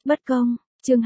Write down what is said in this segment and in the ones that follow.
Bất công, chương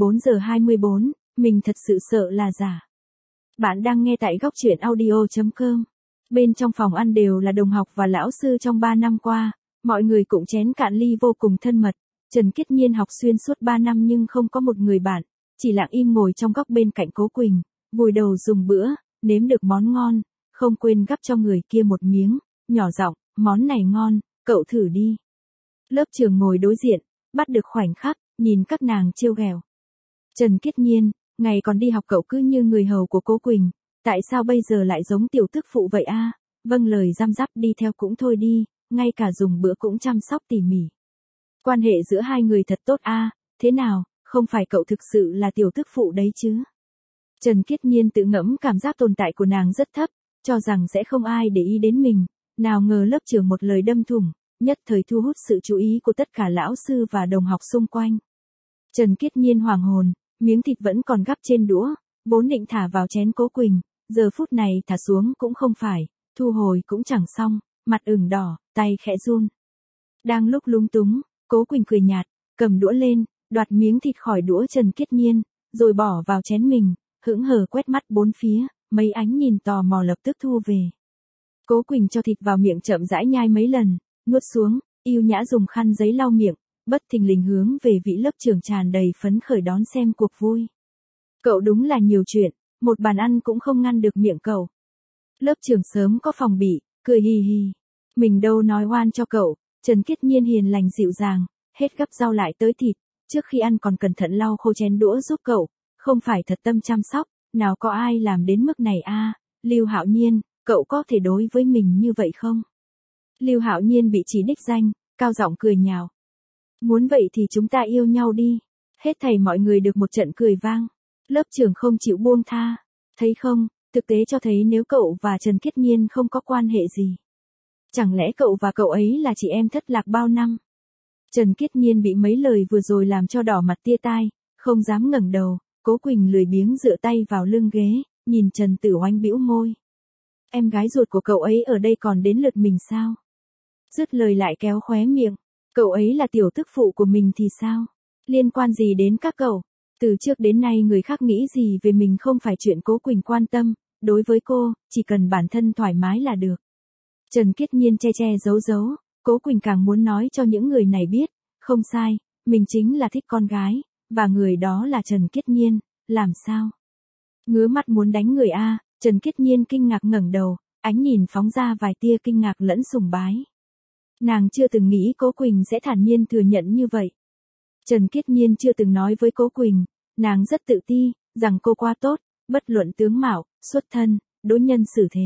24:24, mình thật sự sợ là giả. Bạn đang nghe tại góc truyện audio.com. Bên trong phòng ăn đều là đồng học và lão sư trong 3 năm qua, mọi người cũng chén cạn ly vô cùng thân mật. Trần Kiết Nhiên học xuyên suốt 3 năm nhưng không có một người bạn, chỉ lặng im ngồi trong góc bên cạnh Cố Quỳnh, vùi đầu dùng bữa, nếm được món ngon, không quên gắp cho người kia một miếng, nhỏ giọng, món này ngon, cậu thử đi. Lớp trưởng ngồi đối diện, bắt được khoảnh khắc, nhìn các nàng trêu ghẹo. Trần Kiết Nhiên, ngày còn đi học cậu cứ như người hầu của Cố Quỳnh, tại sao bây giờ lại giống tiểu tức phụ vậy a? Vâng lời răm rắp đi theo cũng thôi đi, ngay cả dùng bữa cũng chăm sóc tỉ mỉ. Quan hệ giữa hai người thật tốt a, thế nào, không phải cậu thực sự là tiểu tức phụ đấy chứ? Trần Kiết Nhiên tự ngẫm cảm giác tồn tại của nàng rất thấp, cho rằng sẽ không ai để ý đến mình, nào ngờ lớp trưởng một lời đâm thủng, nhất thời thu hút sự chú ý của tất cả lão sư và đồng học xung quanh. Trần Kiết Nhiên hoàng hồn, miếng thịt vẫn còn gắp trên đũa, vốn định thả vào chén Cố Quỳnh, giờ phút này thả xuống cũng không phải, thu hồi cũng chẳng xong, mặt ửng đỏ, tay khẽ run. Đang lúc lúng túng, Cố Quỳnh cười nhạt, cầm đũa lên, đoạt miếng thịt khỏi đũa Trần Kiết Nhiên, rồi bỏ vào chén mình, hững hờ quét mắt bốn phía, mấy ánh nhìn tò mò lập tức thu về. Cố Quỳnh cho thịt vào miệng chậm rãi nhai mấy lần, nuốt xuống, yêu nhã dùng khăn giấy lau miệng, bất thình lình hướng về vị lớp trưởng tràn đầy phấn khởi đón xem cuộc vui. Cậu đúng là nhiều chuyện, một bàn ăn cũng không ngăn được miệng cậu. Lớp trưởng sớm có phòng bị, cười hì hì. Mình đâu nói oan cho cậu, Trần Kiết Nhiên hiền lành dịu dàng, hết gắp rau lại tới thịt, trước khi ăn còn cẩn thận lau khô chén đũa giúp cậu, không phải thật tâm chăm sóc, nào có ai làm đến mức này a? Lưu Hạo Nhiên, cậu có thể đối với mình như vậy không? Lưu Hạo Nhiên bị chỉ đích danh, cao giọng cười nhạo. Muốn vậy thì chúng ta yêu nhau đi. Hết thảy mọi người được một trận cười vang. Lớp trưởng không chịu buông tha. Thấy không, thực tế cho thấy nếu cậu và Trần Kiết Nhiên không có quan hệ gì. Chẳng lẽ cậu và cậu ấy là chị em thất lạc bao năm? Trần Kiết Nhiên bị mấy lời vừa rồi làm cho đỏ mặt tia tai, không dám ngẩng đầu. Cố Quỳnh lười biếng dựa tay vào lưng ghế, nhìn Trần Tử Oanh bĩu môi. Em gái ruột của cậu ấy ở đây còn đến lượt mình sao? Dứt lời lại kéo khóe miệng. Cậu ấy là tiểu tức phụ của mình thì sao? Liên quan gì đến các cậu? Từ trước đến nay người khác nghĩ gì về mình không phải chuyện Cố Quỳnh quan tâm, đối với cô, chỉ cần bản thân thoải mái là được. Trần Kiết Nhiên che che giấu giấu, Cố Quỳnh càng muốn nói cho những người này biết, không sai, mình chính là thích con gái, và người đó là Trần Kiết Nhiên, làm sao? Ngứa mắt muốn đánh người a, Trần Kiết Nhiên kinh ngạc ngẩng đầu, ánh nhìn phóng ra vài tia kinh ngạc lẫn sùng bái. Nàng chưa từng nghĩ Cố Quỳnh sẽ thản nhiên thừa nhận như vậy. Trần Kiết Nhiên chưa từng nói với Cố Quỳnh, nàng rất tự ti, rằng cô quá tốt, bất luận tướng mạo, xuất thân, đối nhân xử thế.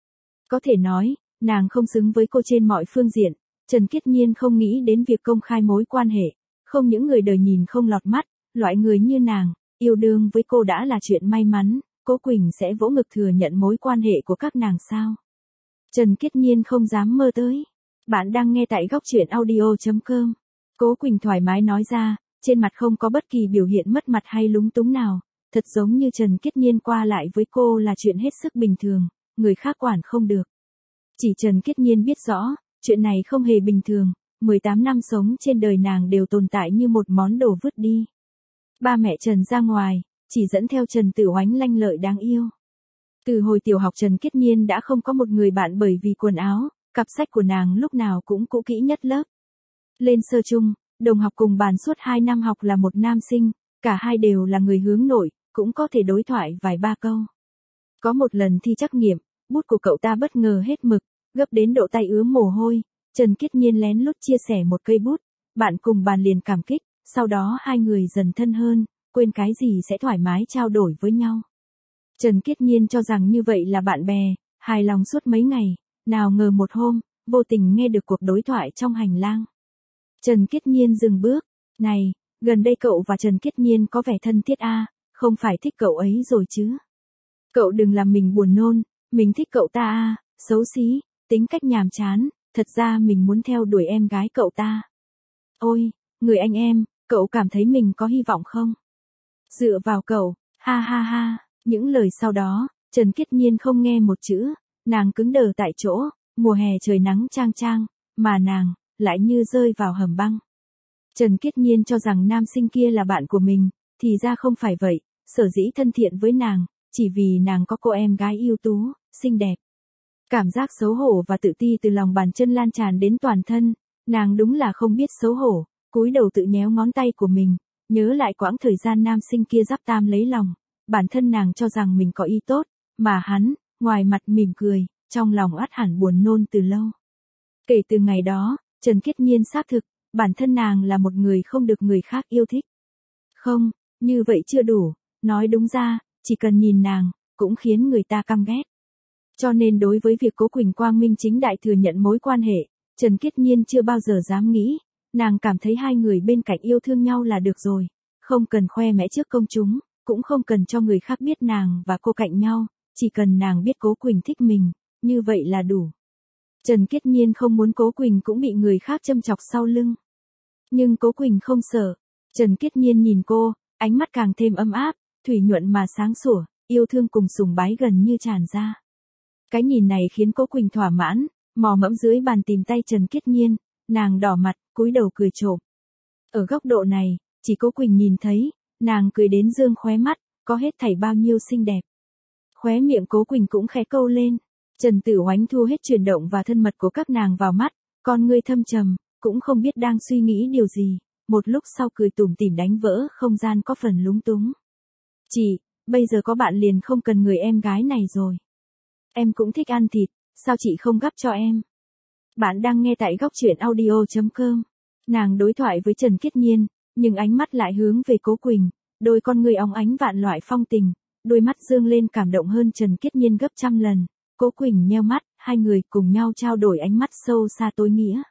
Có thể nói, nàng không xứng với cô trên mọi phương diện, Trần Kiết Nhiên không nghĩ đến việc công khai mối quan hệ, không những người đời nhìn không lọt mắt, loại người như nàng, yêu đương với cô đã là chuyện may mắn, Cố Quỳnh sẽ vỗ ngực thừa nhận mối quan hệ của các nàng sao? Trần Kiết Nhiên không dám mơ tới. Bạn đang nghe tại góc truyện audio.com. Cố Quỳnh thoải mái nói ra, trên mặt không có bất kỳ biểu hiện mất mặt hay lúng túng nào, thật giống như Trần Kiết Nhiên qua lại với cô là chuyện hết sức bình thường, người khác quản không được. Chỉ Trần Kiết Nhiên biết rõ, chuyện này không hề bình thường, 18 năm sống trên đời nàng đều tồn tại như một món đồ vứt đi. Ba mẹ Trần ra ngoài, chỉ dẫn theo Trần Tử Oánh lanh lợi đáng yêu. Từ hồi tiểu học Trần Kiết Nhiên đã không có một người bạn bởi vì quần áo, cặp sách của nàng lúc nào cũng cũ kỹ nhất lớp. Lên sơ chung, đồng học cùng bàn suốt 2 năm học là một nam sinh, cả hai đều là người hướng nội, cũng có thể đối thoại vài ba câu. Có một lần thi trắc nghiệm, bút của cậu ta bất ngờ hết mực, gấp đến độ tay ứa mồ hôi, Trần Kiết Nhiên lén lút chia sẻ một cây bút, bạn cùng bàn liền cảm kích, sau đó hai người dần thân hơn, quên cái gì sẽ thoải mái trao đổi với nhau. Trần Kiết Nhiên cho rằng như vậy là bạn bè, hài lòng suốt mấy ngày. Nào ngờ một hôm, vô tình nghe được cuộc đối thoại trong hành lang. Trần Kiết Nhiên dừng bước, này, gần đây cậu và Trần Kiết Nhiên có vẻ thân thiết a, không phải thích cậu ấy rồi chứ? Cậu đừng làm mình buồn nôn, mình thích cậu ta a, xấu xí, tính cách nhàm chán, thật ra mình muốn theo đuổi em gái cậu ta. Ôi, người anh em, cậu cảm thấy mình có hy vọng không? Dựa vào cậu, ha ha ha, những lời sau đó, Trần Kiết Nhiên không nghe một chữ. Nàng cứng đờ tại chỗ, mùa hè trời nắng chang chang, mà nàng, lại như rơi vào hầm băng. Trần Kiết Nhiên cho rằng nam sinh kia là bạn của mình, thì ra không phải vậy, sở dĩ thân thiện với nàng, chỉ vì nàng có cô em gái ưu tú, xinh đẹp. Cảm giác xấu hổ và tự ti từ lòng bàn chân lan tràn đến toàn thân, nàng đúng là không biết xấu hổ, cúi đầu tự nhéo ngón tay của mình, nhớ lại quãng thời gian nam sinh kia giáp tam lấy lòng, bản thân nàng cho rằng mình có ý tốt, mà hắn, ngoài mặt mỉm cười, trong lòng ắt hẳn buồn nôn từ lâu. Kể từ ngày đó, Trần Kiết Nhiên xác thực, bản thân nàng là một người không được người khác yêu thích. Không, như vậy chưa đủ, nói đúng ra, chỉ cần nhìn nàng, cũng khiến người ta căm ghét. Cho nên đối với việc Cố Quỳnh quang minh chính đại thừa nhận mối quan hệ, Trần Kiết Nhiên chưa bao giờ dám nghĩ, nàng cảm thấy hai người bên cạnh yêu thương nhau là được rồi, không cần khoe mẽ trước công chúng, cũng không cần cho người khác biết nàng và cô cạnh nhau, chỉ cần nàng biết Cố Quỳnh thích mình, như vậy là đủ. Trần Kiết Nhiên không muốn Cố Quỳnh cũng bị người khác châm chọc sau lưng. Nhưng Cố Quỳnh không sợ. Trần Kiết Nhiên nhìn cô, ánh mắt càng thêm ấm áp, thủy nhuận mà sáng sủa, yêu thương cùng sùng bái gần như tràn ra. Cái nhìn này khiến Cố Quỳnh thỏa mãn, mò mẫm dưới bàn tìm tay Trần Kiết Nhiên, nàng đỏ mặt, cúi đầu cười trộm. Ở góc độ này, chỉ Cố Quỳnh nhìn thấy, nàng cười đến dương khóe mắt, có hết thảy bao nhiêu xinh đẹp. Khóe miệng Cố Quỳnh cũng khẽ câu lên. Trần Tử Oánh thu hết chuyển động và thân mật của các nàng vào mắt, con ngươi thâm trầm, cũng không biết đang suy nghĩ điều gì, một lúc sau cười tủm tỉm đánh vỡ không gian có phần lúng túng. Chị, bây giờ có bạn liền không cần người em gái này rồi. Em cũng thích ăn thịt, sao chị không gắp cho em? Bạn đang nghe tại góc truyện audio.com. Nàng đối thoại với Trần Kiết Nhiên, nhưng ánh mắt lại hướng về Cố Quỳnh, đôi con ngươi óng ánh vạn loại phong tình, đôi mắt dương lên cảm động hơn Trần Kiết Nhiên gấp trăm lần. Cố Quỳnh nheo mắt, hai người cùng nhau trao đổi ánh mắt sâu xa tối nghĩa.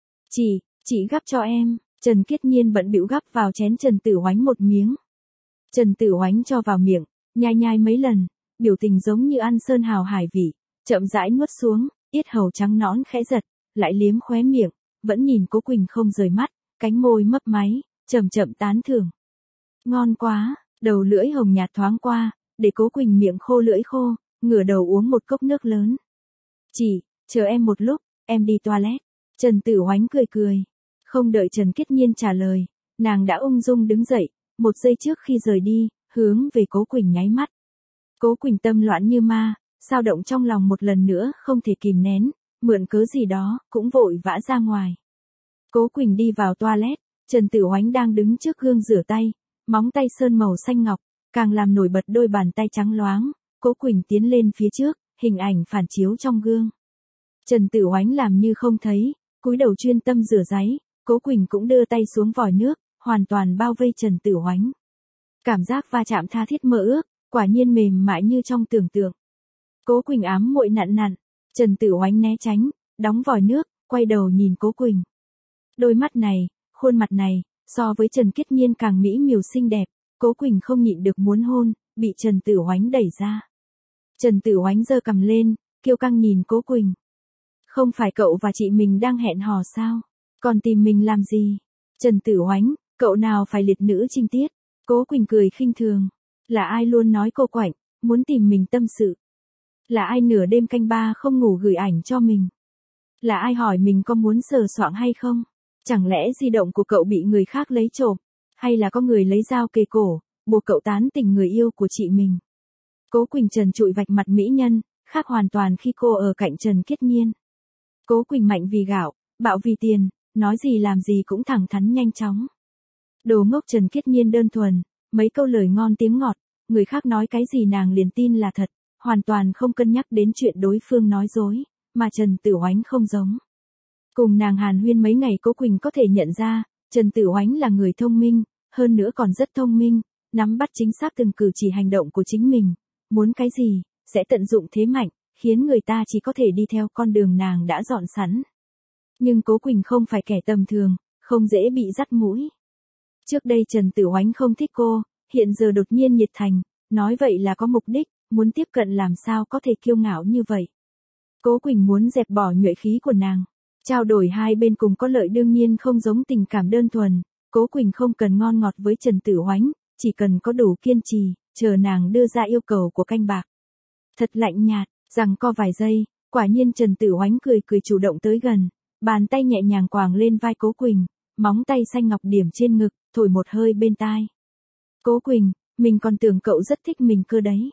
Chị gắp cho em. Trần Kiết Nhiên bận bịu gắp vào chén Trần Tử Oánh một miếng. Trần Tử Oánh cho vào miệng, nhai nhai mấy lần, biểu tình giống như ăn sơn hào hải vị, chậm rãi nuốt xuống, yết hầu trắng nõn khẽ giật, lại liếm khóe miệng, vẫn nhìn Cố Quỳnh không rời mắt, cánh môi mấp máy, chậm chậm tán thưởng. Ngon quá, đầu lưỡi hồng nhạt thoáng qua, để Cố Quỳnh miệng khô lưỡi khô, ngửa đầu uống một cốc nước lớn. Chị, chờ em một lúc, em đi toilet. Trần Tử Oánh cười cười. Không đợi Trần Kiết Nhiên trả lời, nàng đã ung dung đứng dậy, một giây trước khi rời đi, hướng về Cố Quỳnh nháy mắt. Cố Quỳnh tâm loạn như ma, dao động trong lòng một lần nữa không thể kìm nén, mượn cớ gì đó, cũng vội vã ra ngoài. Cố Quỳnh đi vào toilet, Trần Tử Oánh đang đứng trước gương rửa tay, móng tay sơn màu xanh ngọc, càng làm nổi bật đôi bàn tay trắng loáng. Cố Quỳnh tiến lên phía trước, hình ảnh phản chiếu trong gương. Trần Tử Oánh làm như không thấy, cúi đầu chuyên tâm rửa ráy, Cố Quỳnh cũng đưa tay xuống vòi nước, hoàn toàn bao vây Trần Tử Oánh. Cảm giác va chạm tha thiết mơ ước, quả nhiên mềm mại như trong tưởng tượng. Cố Quỳnh ám muội nặn nặn, Trần Tử Oánh né tránh, đóng vòi nước, quay đầu nhìn Cố Quỳnh. Đôi mắt này, khuôn mặt này, so với Trần Kiết Nhiên càng mỹ miều xinh đẹp, Cố Quỳnh không nhịn được muốn hôn, bị Trần Tử Oánh đẩy ra. Trần Tử Oánh giơ cằm lên, kiêu căng nhìn Cố Quỳnh. Không phải cậu và chị mình đang hẹn hò sao? Còn tìm mình làm gì? Trần Tử Oánh, cậu nào phải liệt nữ trinh tiết? Cố Quỳnh cười khinh thường. Là ai luôn nói cô quạnh, muốn tìm mình tâm sự? Là ai nửa đêm canh ba không ngủ gửi ảnh cho mình? Là ai hỏi mình có muốn sờ soạng hay không? Chẳng lẽ di động của cậu bị người khác lấy trộm? Hay là có người lấy dao kề cổ, buộc cậu tán tỉnh người yêu của chị mình? Cố Quỳnh trần trụi vạch mặt mỹ nhân, khác hoàn toàn khi cô ở cạnh Trần Kiết Nhiên. Cố Quỳnh mạnh vì gạo, bạo vì tiền, nói gì làm gì cũng thẳng thắn nhanh chóng. Đồ ngốc Trần Kiết Nhiên đơn thuần, mấy câu lời ngon tiếng ngọt, người khác nói cái gì nàng liền tin là thật, hoàn toàn không cân nhắc đến chuyện đối phương nói dối, mà Trần Tử Oánh không giống. Cùng nàng hàn huyên mấy ngày Cố Quỳnh có thể nhận ra, Trần Tử Oánh là người thông minh, hơn nữa còn rất thông minh, nắm bắt chính xác từng cử chỉ hành động của chính mình, muốn cái gì, sẽ tận dụng thế mạnh, khiến người ta chỉ có thể đi theo con đường nàng đã dọn sẵn. Nhưng Cố Quỳnh không phải kẻ tầm thường, không dễ bị dắt mũi. Trước đây Trần Tử Oánh không thích cô, hiện giờ đột nhiên nhiệt thành, nói vậy là có mục đích, muốn tiếp cận làm sao có thể kiêu ngạo như vậy. Cố Quỳnh muốn dẹp bỏ nhuệ khí của nàng. Trao đổi hai bên cùng có lợi đương nhiên không giống tình cảm đơn thuần, Cố Quỳnh không cần ngon ngọt với Trần Tử Oánh, chỉ cần có đủ kiên trì, chờ nàng đưa ra yêu cầu của canh bạc. Thật lạnh nhạt, rằng co vài giây, quả nhiên Trần Tử Oánh cười cười chủ động tới gần, bàn tay nhẹ nhàng quàng lên vai Cố Quỳnh, móng tay xanh ngọc điểm trên ngực, thổi một hơi bên tai. Cố Quỳnh, mình còn tưởng cậu rất thích mình cơ đấy.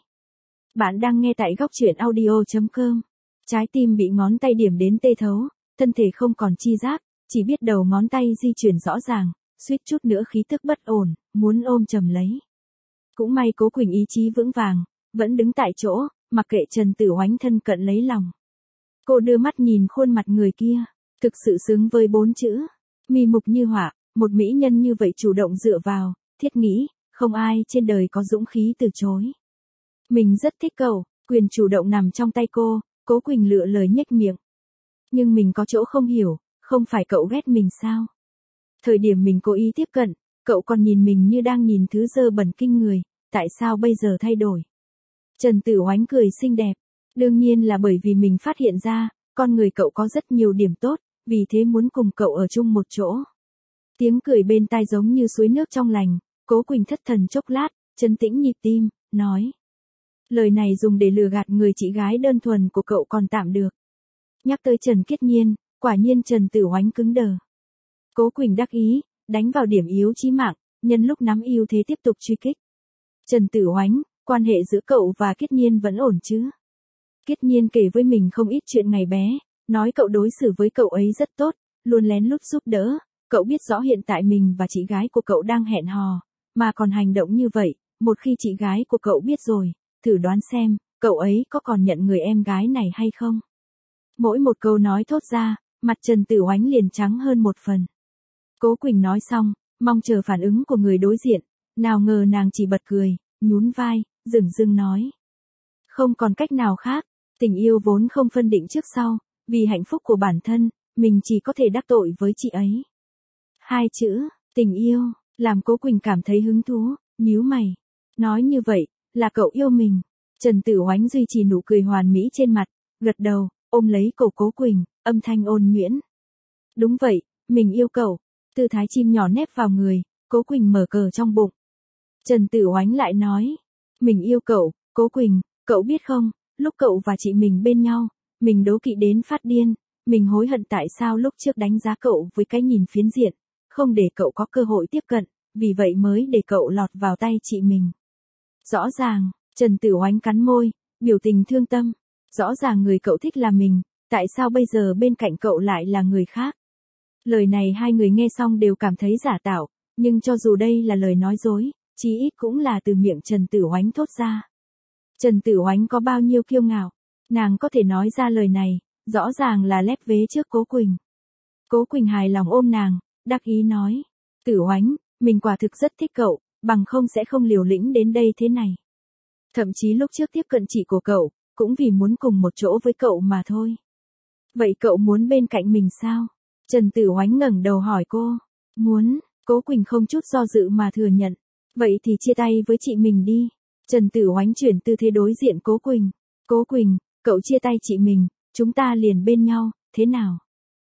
Bạn đang nghe tại góc truyện audio.com. Trái tim bị ngón tay điểm đến tê thấu, thân thể không còn chi giác, chỉ biết đầu ngón tay di chuyển rõ ràng, suýt chút nữa khí tức bất ổn, muốn ôm chầm lấy. Cũng may Cố Quỳnh ý chí vững vàng, vẫn đứng tại chỗ, mặc kệ Trần Tử Oánh thân cận lấy lòng. Cô đưa mắt nhìn khuôn mặt người kia, thực sự xứng với 4 chữ. Mi mục như họa, một mỹ nhân như vậy chủ động dựa vào, thiết nghĩ, không ai trên đời có dũng khí từ chối. Mình rất thích cậu, quyền chủ động nằm trong tay cô, Cố Quỳnh lựa lời nhếch miệng. Nhưng mình có chỗ không hiểu, không phải cậu ghét mình sao? Thời điểm mình cố ý tiếp cận, cậu còn nhìn mình như đang nhìn thứ dơ bẩn kinh người, tại sao bây giờ thay đổi? Trần Tử Oánh cười xinh đẹp, đương nhiên là bởi vì mình phát hiện ra, con người cậu có rất nhiều điểm tốt, vì thế muốn cùng cậu ở chung một chỗ. Tiếng cười bên tai giống như suối nước trong lành, Cố Quỳnh thất thần chốc lát, trấn tĩnh nhịp tim, nói. Lời này dùng để lừa gạt người chị gái đơn thuần của cậu còn tạm được. Nhắc tới Trần Kiết Nhiên, quả nhiên Trần Tử Oánh cứng đờ. Cố Quỳnh đắc ý, đánh vào điểm yếu chí mạng, nhân lúc nắm ưu thế tiếp tục truy kích. Trần Tử Oánh, quan hệ giữa cậu và Kiết Nhiên vẫn ổn chứ? Kiết Nhiên kể với mình không ít chuyện ngày bé, nói cậu đối xử với cậu ấy rất tốt, luôn lén lút giúp đỡ, cậu biết rõ hiện tại mình và chị gái của cậu đang hẹn hò, mà còn hành động như vậy, một khi chị gái của cậu biết rồi, thử đoán xem, cậu ấy có còn nhận người em gái này hay không? Mỗi một câu nói thốt ra, mặt Trần Tử Oánh liền trắng hơn một phần. Cố Quỳnh nói xong, mong chờ phản ứng của người đối diện, nào ngờ nàng chỉ bật cười, nhún vai, dửng dưng nói. Không còn cách nào khác, tình yêu vốn không phân định trước sau, vì hạnh phúc của bản thân, mình chỉ có thể đắc tội với chị ấy. 2 chữ, tình yêu, làm Cố Quỳnh cảm thấy hứng thú, nhíu mày. Nói như vậy, là cậu yêu mình. Trần Tử Oánh duy trì nụ cười hoàn mỹ trên mặt, gật đầu, ôm lấy cổ Cố Quỳnh, âm thanh ôn nhuyễn. Đúng vậy, mình yêu cậu. Tư thái chim nhỏ nép vào người, Cố Quỳnh mở cờ trong bụng. Trần Tử Oánh lại nói, mình yêu cậu, Cố Quỳnh, cậu biết không, lúc cậu và chị mình bên nhau, mình đố kỵ đến phát điên, mình hối hận tại sao lúc trước đánh giá cậu với cái nhìn phiến diện, không để cậu có cơ hội tiếp cận, vì vậy mới để cậu lọt vào tay chị mình. Rõ ràng, Trần Tử Oánh cắn môi, biểu tình thương tâm, rõ ràng người cậu thích là mình, tại sao bây giờ bên cạnh cậu lại là người khác? Lời này hai người nghe xong đều cảm thấy giả tạo, nhưng cho dù đây là lời nói dối, chí ít cũng là từ miệng Trần Tử Oánh thốt ra. Trần Tử Oánh có bao nhiêu kiêu ngạo, nàng có thể nói ra lời này, rõ ràng là lép vế trước Cố Quỳnh. Cố Quỳnh hài lòng ôm nàng, đắc ý nói, Tử Oánh, mình quả thực rất thích cậu, bằng không sẽ không liều lĩnh đến đây thế này. Thậm chí lúc trước tiếp cận chị của cậu, cũng vì muốn cùng một chỗ với cậu mà thôi. Vậy cậu muốn bên cạnh mình sao? Trần Tử Oánh ngẩng đầu hỏi cô. Muốn, Cố Quỳnh không chút do dự mà thừa nhận. Vậy thì chia tay với chị mình đi. Trần Tử Oánh chuyển tư thế đối diện Cố Quỳnh. Cố Quỳnh, cậu chia tay chị mình, chúng ta liền bên nhau, thế nào?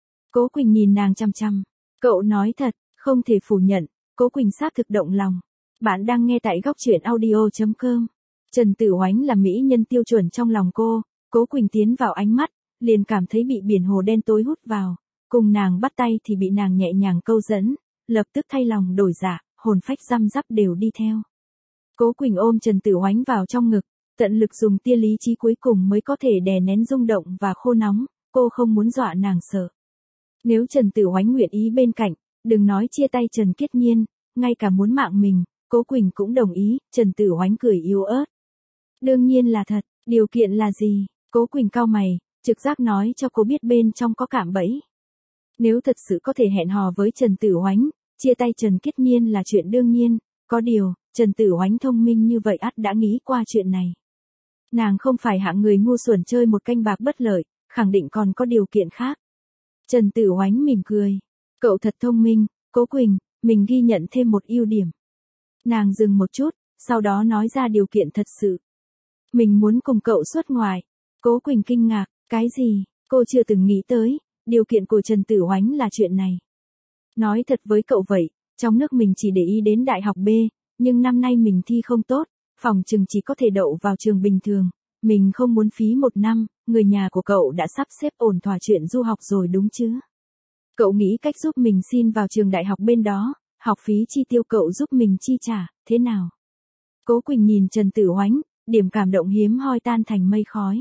Cố Quỳnh nhìn nàng chăm chăm. Cậu nói thật, không thể phủ nhận, Cố Quỳnh xác thực động lòng. Bạn đang nghe tại góc truyện audio.com. Trần Tử Oánh là mỹ nhân tiêu chuẩn trong lòng cô, Cố Quỳnh tiến vào ánh mắt, liền cảm thấy bị biển hồ đen tối hút vào. Cùng nàng bắt tay thì bị nàng nhẹ nhàng câu dẫn, lập tức thay lòng đổi dạ, hồn phách răm rắp đều đi theo. Cố Quỳnh ôm Trần Tử Oánh vào trong ngực, tận lực dùng tia lý trí cuối cùng mới có thể đè nén rung động và khô nóng, cô không muốn dọa nàng sợ. Nếu Trần Tử Oánh nguyện ý bên cạnh, đừng nói chia tay Trần Kiết Nhiên, ngay cả muốn mạng mình, Cố Quỳnh cũng đồng ý, Trần Tử Oánh cười yếu ớt. Đương nhiên là thật, điều kiện là gì? Cố Quỳnh cau mày, trực giác nói cho cô biết bên trong có cạm bẫy. Nếu thật sự có thể hẹn hò với Trần Tử Oánh, chia tay Trần Kiết Nhiên là chuyện đương nhiên, có điều, Trần Tử Oánh thông minh như vậy ắt đã nghĩ qua chuyện này. Nàng không phải hạng người ngu xuẩn chơi một canh bạc bất lợi, khẳng định còn có điều kiện khác. Trần Tử Oánh mỉm cười. Cậu thật thông minh, Cố Quỳnh, mình ghi nhận thêm một ưu điểm. Nàng dừng một chút, sau đó nói ra điều kiện thật sự. Mình muốn cùng cậu xuất ngoại. Cố Quỳnh kinh ngạc, cái gì, cô chưa từng nghĩ tới, điều kiện của Trần Tử Oánh là chuyện này. Nói thật với cậu vậy, trong nước mình chỉ để ý đến đại học B, nhưng năm nay mình thi không tốt, phòng chừng chỉ có thể đậu vào trường bình thường. Mình không muốn phí 1 năm, người nhà của cậu đã sắp xếp ổn thỏa chuyện du học rồi đúng chứ? Cậu nghĩ cách giúp mình xin vào trường đại học bên đó, học phí chi tiêu cậu giúp mình chi trả, thế nào? Cố Quỳnh nhìn Trần Tử Oánh, điểm cảm động hiếm hoi tan thành mây khói.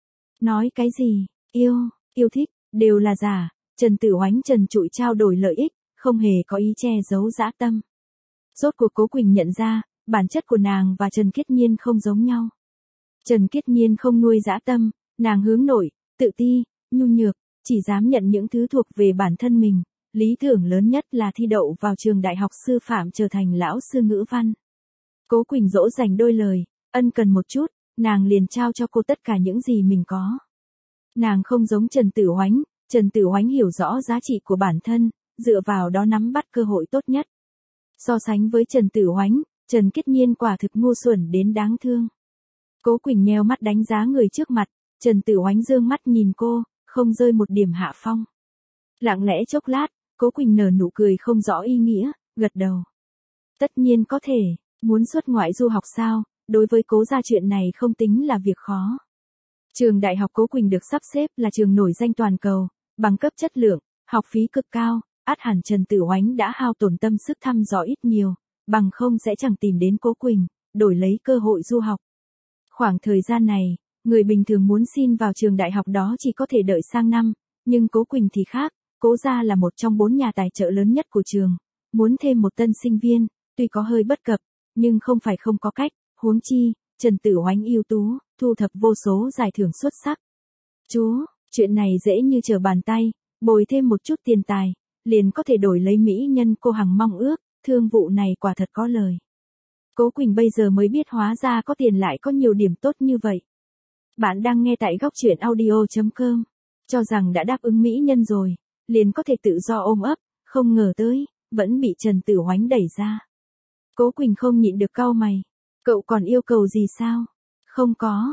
Nói cái gì, yêu thích, đều là giả, Trần Tử Oánh trần trụi trao đổi lợi ích, không hề có ý che giấu dã tâm. Rốt cuộc Cố Quỳnh nhận ra, bản chất của nàng và Trần Kiết Nhiên không giống nhau. Trần Kiết Nhiên không nuôi dã tâm, nàng hướng nội, tự ti, nhu nhược, chỉ dám nhận những thứ thuộc về bản thân mình, lý tưởng lớn nhất là thi đậu vào trường đại học sư phạm trở thành lão sư ngữ văn. Cố Quỳnh dỗ dành đôi lời, ân cần một chút, nàng liền trao cho cô tất cả những gì mình có. Nàng không giống Trần Tử Oánh hiểu rõ giá trị của bản thân, dựa vào đó nắm bắt cơ hội tốt nhất. So sánh với Trần Tử Oánh, Trần Kiết Nhiên quả thực ngu xuẩn đến đáng thương. Cố Quỳnh nheo mắt đánh giá người trước mặt, Trần Tử Oánh dương mắt nhìn cô, không rơi một điểm hạ phong. Lặng lẽ chốc lát, Cố Quỳnh nở nụ cười không rõ ý nghĩa, gật đầu. Tất nhiên có thể, muốn xuất ngoại du học sao, đối với Cố gia chuyện này không tính là việc khó. Trường đại học Cố Quỳnh được sắp xếp là trường nổi danh toàn cầu, bằng cấp chất lượng, học phí cực cao, ắt hẳn Trần Tử Oánh đã hao tổn tâm sức thăm dò ít nhiều, bằng không sẽ chẳng tìm đến Cố Quỳnh, đổi lấy cơ hội du học. Khoảng thời gian này, người bình thường muốn xin vào trường đại học đó chỉ có thể đợi sang năm, nhưng Cố Quỳnh thì khác, Cố gia là một trong 4 nhà tài trợ lớn nhất của trường, muốn thêm một tân sinh viên, tuy có hơi bất cập, nhưng không phải không có cách, huống chi, Trần Tử Oánh ưu tú, thu thập vô số giải thưởng xuất sắc. Chú, chuyện này dễ như trở bàn tay, bồi thêm một chút tiền tài, liền có thể đổi lấy mỹ nhân cô hằng mong ước, thương vụ này quả thật có lời. Cố Quỳnh bây giờ mới biết hóa ra có tiền lại có nhiều điểm tốt như vậy. Bạn đang nghe tại góc truyện audio.com, cho rằng đã đáp ứng mỹ nhân rồi, liền có thể tự do ôm ấp, không ngờ tới, vẫn bị Trần Tử Oánh đẩy ra. Cố Quỳnh không nhịn được cau mày, cậu còn yêu cầu gì sao? Không có,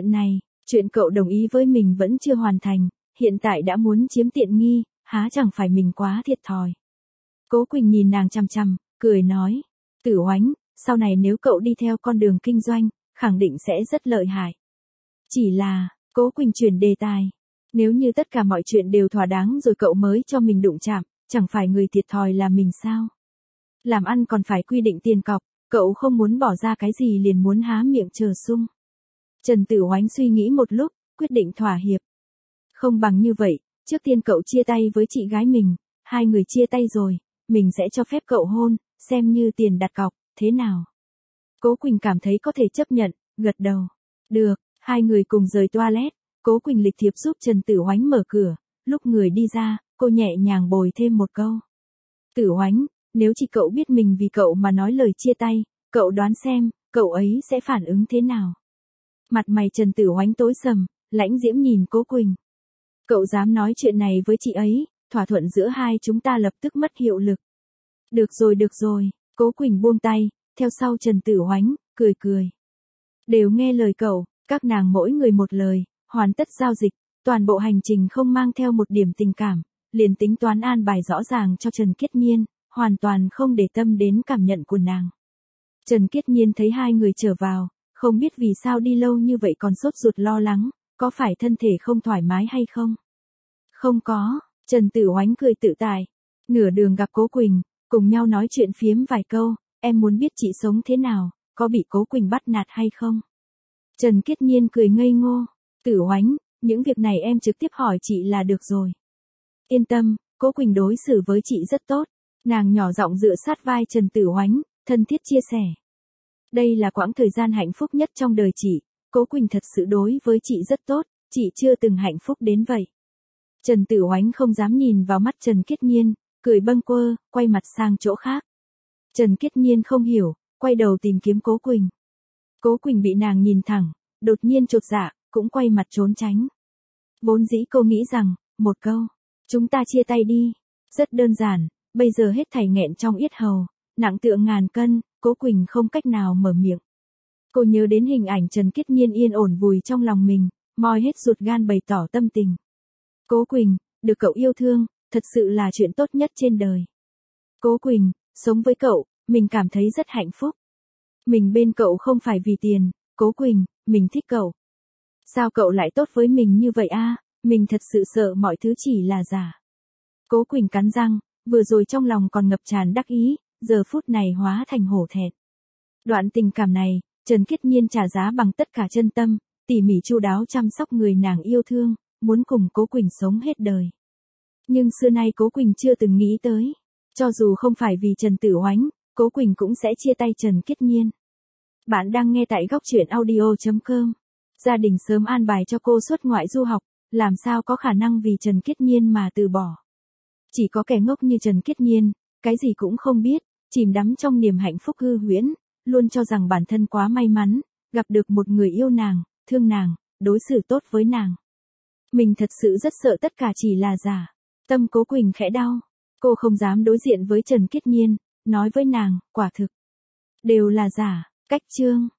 chuyện cậu đồng ý với mình vẫn chưa hoàn thành, hiện tại đã muốn chiếm tiện nghi, há chẳng phải mình quá thiệt thòi. Cố Quỳnh nhìn nàng chằm chằm, cười nói, Tử Oánh, sau này nếu cậu đi theo con đường kinh doanh, khẳng định sẽ rất lợi hại. Chỉ là, Cố Quỳnh chuyển đề tài, nếu như tất cả mọi chuyện đều thỏa đáng rồi cậu mới cho mình đụng chạm, chẳng phải người thiệt thòi là mình sao? Làm ăn còn phải quy định tiền cọc, cậu không muốn bỏ ra cái gì liền muốn há miệng chờ sung. Trần Tử Oánh suy nghĩ một lúc, quyết định thỏa hiệp. Không bằng như vậy, trước tiên cậu chia tay với chị gái mình, hai người chia tay rồi, mình sẽ cho phép cậu hôn, xem như tiền đặt cọc, thế nào? Cố Quỳnh cảm thấy có thể chấp nhận, gật đầu. Được, hai người cùng rời toilet, Cố Quỳnh lịch thiệp giúp Trần Tử Oánh mở cửa, lúc người đi ra, cô nhẹ nhàng bồi thêm một câu. Tử Oánh, nếu chị cậu biết mình vì cậu mà nói lời chia tay, cậu đoán xem, cậu ấy sẽ phản ứng thế nào? Mặt mày Trần Tử Oánh tối sầm, lãnh diễm nhìn Cố Quỳnh. Cậu dám nói chuyện này với chị ấy, thỏa thuận giữa hai chúng ta lập tức mất hiệu lực. Được rồi, Cố Quỳnh buông tay, theo sau Trần Tử Oánh, cười cười. Đều nghe lời cậu, các nàng mỗi người một lời, hoàn tất giao dịch, toàn bộ hành trình không mang theo một điểm tình cảm, liền tính toán an bài rõ ràng cho Trần Kiết Nhiên, hoàn toàn không để tâm đến cảm nhận của nàng. Trần Kiết Nhiên thấy hai người trở vào, không biết vì sao đi lâu như vậy còn sốt ruột lo lắng, có phải thân thể không thoải mái hay không? Không có, Trần Tử Oánh cười tự tại. Nửa đường gặp Cố Quỳnh, cùng nhau nói chuyện phiếm vài câu, em muốn biết chị sống thế nào, có bị Cố Quỳnh bắt nạt hay không? Trần Kiết Nhiên cười ngây ngô, Tử Oánh, những việc này em trực tiếp hỏi chị là được rồi. Yên tâm, Cố Quỳnh đối xử với chị rất tốt, nàng nhỏ giọng dựa sát vai Trần Tử Oánh, thân thiết chia sẻ. Đây là quãng thời gian hạnh phúc nhất trong đời chị, Cố Quỳnh thật sự đối với chị rất tốt, chị chưa từng hạnh phúc đến vậy. Trần Tử Oánh không dám nhìn vào mắt Trần Kiết Nhiên, cười bâng quơ, quay mặt sang chỗ khác. Trần Kiết Nhiên không hiểu, quay đầu tìm kiếm Cố Quỳnh. Cố Quỳnh bị nàng nhìn thẳng, đột nhiên chột dạ, cũng quay mặt trốn tránh. Vốn dĩ cô nghĩ rằng, một câu, chúng ta chia tay đi, rất đơn giản, bây giờ hết thảy nghẹn trong yết hầu, nặng tựa ngàn cân, Cố Quỳnh không cách nào mở miệng. Cô nhớ đến hình ảnh Trần Kiết Nhiên yên ổn vùi trong lòng mình, moi hết ruột gan bày tỏ tâm tình. Cố Quỳnh, được cậu yêu thương, thật sự là chuyện tốt nhất trên đời. Cố Quỳnh, sống với cậu, mình cảm thấy rất hạnh phúc. Mình bên cậu không phải vì tiền, Cố Quỳnh, mình thích cậu. Sao cậu lại tốt với mình như vậy a? Mình thật sự sợ mọi thứ chỉ là giả. Cố Quỳnh cắn răng, vừa rồi trong lòng còn ngập tràn đắc ý, giờ phút này hóa thành hổ thẹn. Đoạn tình cảm này, Trần Khiết Nhiên trả giá bằng tất cả chân tâm, tỉ mỉ chu đáo chăm sóc người nàng yêu thương, muốn cùng Cố Quỳnh sống hết đời. Nhưng xưa nay Cố Quỳnh chưa từng nghĩ tới, cho dù không phải vì Trần Tử Oánh, Cố Quỳnh cũng sẽ chia tay Trần Khiết Nhiên. Bạn đang nghe tại góc truyện audio.com. Gia đình sớm an bài cho cô xuất ngoại du học, làm sao có khả năng vì Trần Khiết Nhiên mà từ bỏ. Chỉ có kẻ ngốc như Trần Khiết Nhiên, cái gì cũng không biết, chìm đắm trong niềm hạnh phúc hư huyễn, luôn cho rằng bản thân quá may mắn, gặp được một người yêu nàng, thương nàng, đối xử tốt với nàng. Mình thật sự rất sợ tất cả chỉ là giả. Tâm Cố Quỳnh khẽ đau. Cô không dám đối diện với Trần Khiết Nhiên, nói với nàng, quả thực đều là giả. Cách chương